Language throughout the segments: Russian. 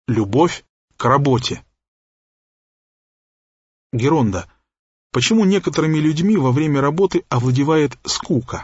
Любовь к работе. Геронда. Почему некоторыми людьми во время работы овладевает скука?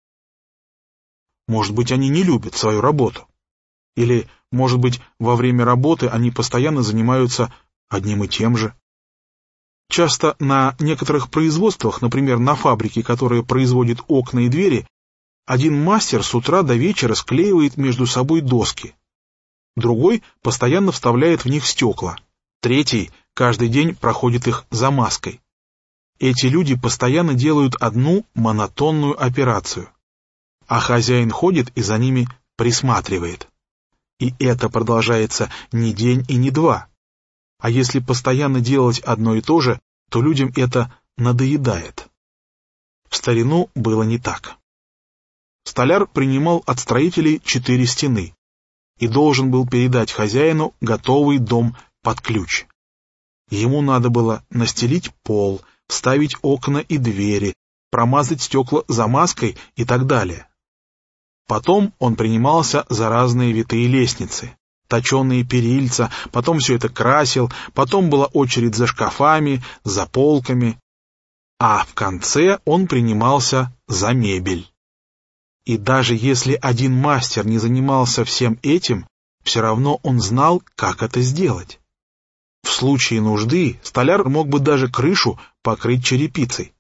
Может быть, они не любят свою работу. Или, может быть, во время работы они постоянно занимаются одним и тем же. Часто на некоторых производствах, например, на фабрике, которая производит окна и двери, один мастер с утра до вечера склеивает между собой доски. Другой постоянно вставляет в них стекла. Третий каждый день проходит их замазкой. Эти люди постоянно делают одну монотонную операцию, а хозяин ходит и за ними присматривает. И это продолжается не день и не два. А если постоянно делать одно и то же, то людям это надоедает. В старину было не так. Столяр принимал от строителей 4 стены и должен был передать хозяину готовый дом под ключ. Ему надо было настелить пол, вставить окна и двери, промазать стекла замазкой и так далее. Потом он принимался за разные витые лестницы, точеные перильца, потом все это красил, потом была очередь за шкафами, за полками, а в конце он принимался за мебель. И даже если один мастер не занимался всем этим, все равно он знал, как это сделать. В случае нужды столяр мог бы даже крышу покрыть черепицей.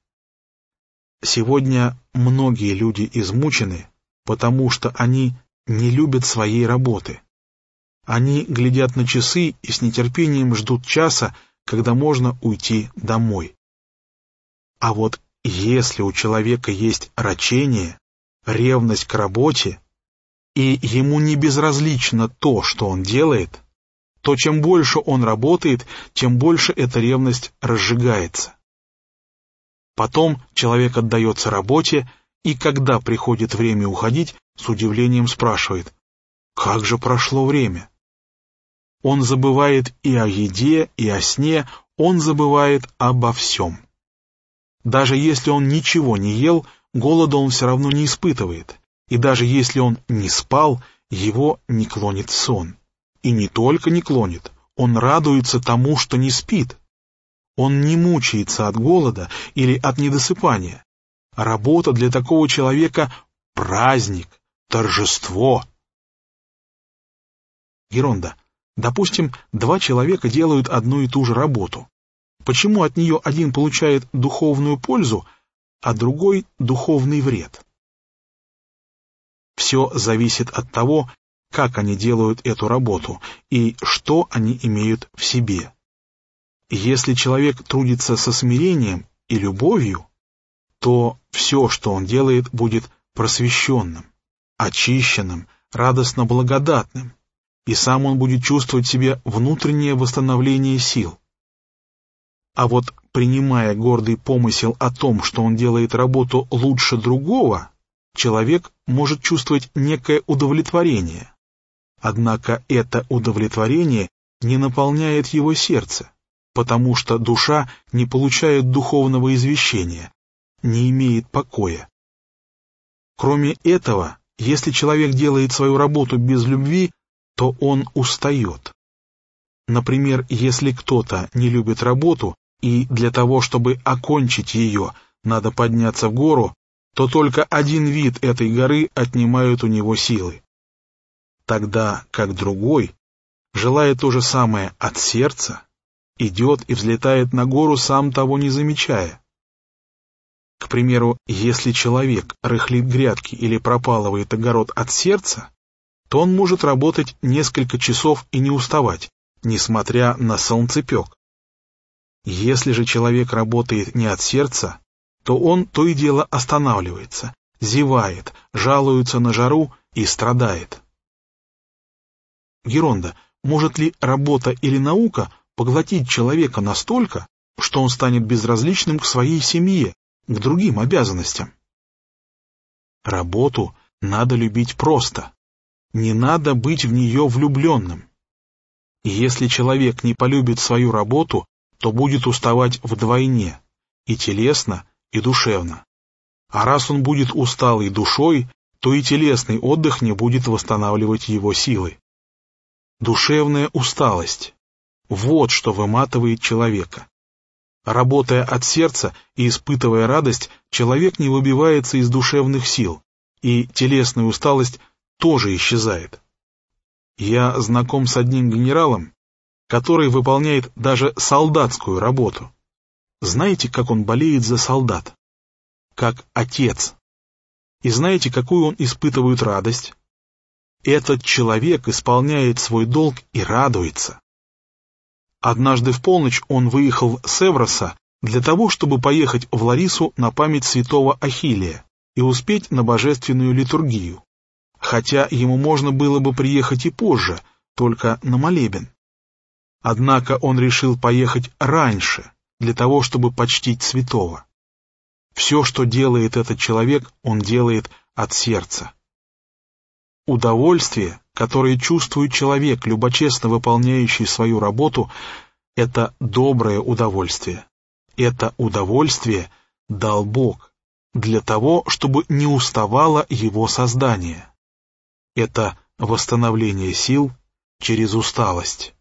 Сегодня многие люди измучены, потому что они не любят своей работы. Они глядят на часы и с нетерпением ждут часа, когда можно уйти домой. А вот если у человека есть рачение, ревность к работе, и ему не безразлично то, что он делает, то чем больше он работает, тем больше эта ревность разжигается. Потом человек отдается работе, и когда приходит время уходить, с удивлением спрашивает: «Как же прошло время?» Он забывает и о еде, и о сне, он забывает обо всем. Даже если он ничего не ел, голода он все равно не испытывает, и даже если он не спал, его не клонит сон. И не только не клонит, он радуется тому, что не спит. Он не мучается от голода или от недосыпания. Работа для такого человека — праздник, торжество. Геронда. Допустим, 2 человека делают одну и ту же работу. Почему от нее один получает духовную пользу, а другой — духовный вред? Все зависит от того, как они делают эту работу и что они имеют в себе. Если человек трудится со смирением и любовью, то все, что он делает, будет просвещенным, очищенным, радостно благодатным, и сам он будет чувствовать в себе внутреннее восстановление сил. А вот принимая гордый помысел о том, что он делает работу лучше другого, человек может чувствовать некое удовлетворение. Однако это удовлетворение не наполняет его сердце, потому что душа не получает духовного извещения, не имеет покоя. Кроме этого, если человек делает свою работу без любви, то он устает. Например, если кто-то не любит работу, и для того, чтобы окончить ее, надо подняться в гору, то только один вид этой горы отнимает у него силы. Тогда как другой, желая то же самое от сердца, идет и взлетает на гору, сам того не замечая. К примеру, если человек рыхлит грядки или пропалывает огород от сердца, то он может работать несколько часов и не уставать, несмотря на солнцепек. Если же человек работает не от сердца, то он то и дело останавливается, зевает, жалуется на жару и страдает. Геронда, может ли работа или наука поглотить человека настолько, что он станет безразличным к своей семье, к другим обязанностям? Работу надо любить просто, не надо быть в нее влюбленным. Если человек не полюбит свою работу, то будет уставать вдвойне, и телесно, и душевно. А раз он будет усталый душой, то и телесный отдых не будет восстанавливать его силы. Душевная усталость — вот что выматывает человека. Работая от сердца и испытывая радость, человек не выбивается из душевных сил, и телесная усталость тоже исчезает. Я знаком с одним генералом, который выполняет даже солдатскую работу. Знаете, как он болеет за солдат? Как отец. И знаете, какую он испытывает радость? Этот человек исполняет свой долг и радуется. Однажды в полночь он выехал с Эвроса для того, чтобы поехать в Ларису на память святого Ахиллея и успеть на божественную литургию, хотя ему можно было бы приехать и позже, только на молебен. Однако он решил поехать раньше, для того, чтобы почтить святого. Все, что делает этот человек, он делает от сердца. Удовольствие, которое чувствует человек, любочестно выполняющий свою работу, это доброе удовольствие. Это удовольствие дал Бог для того, чтобы не уставало его создание. Это восстановление сил через усталость.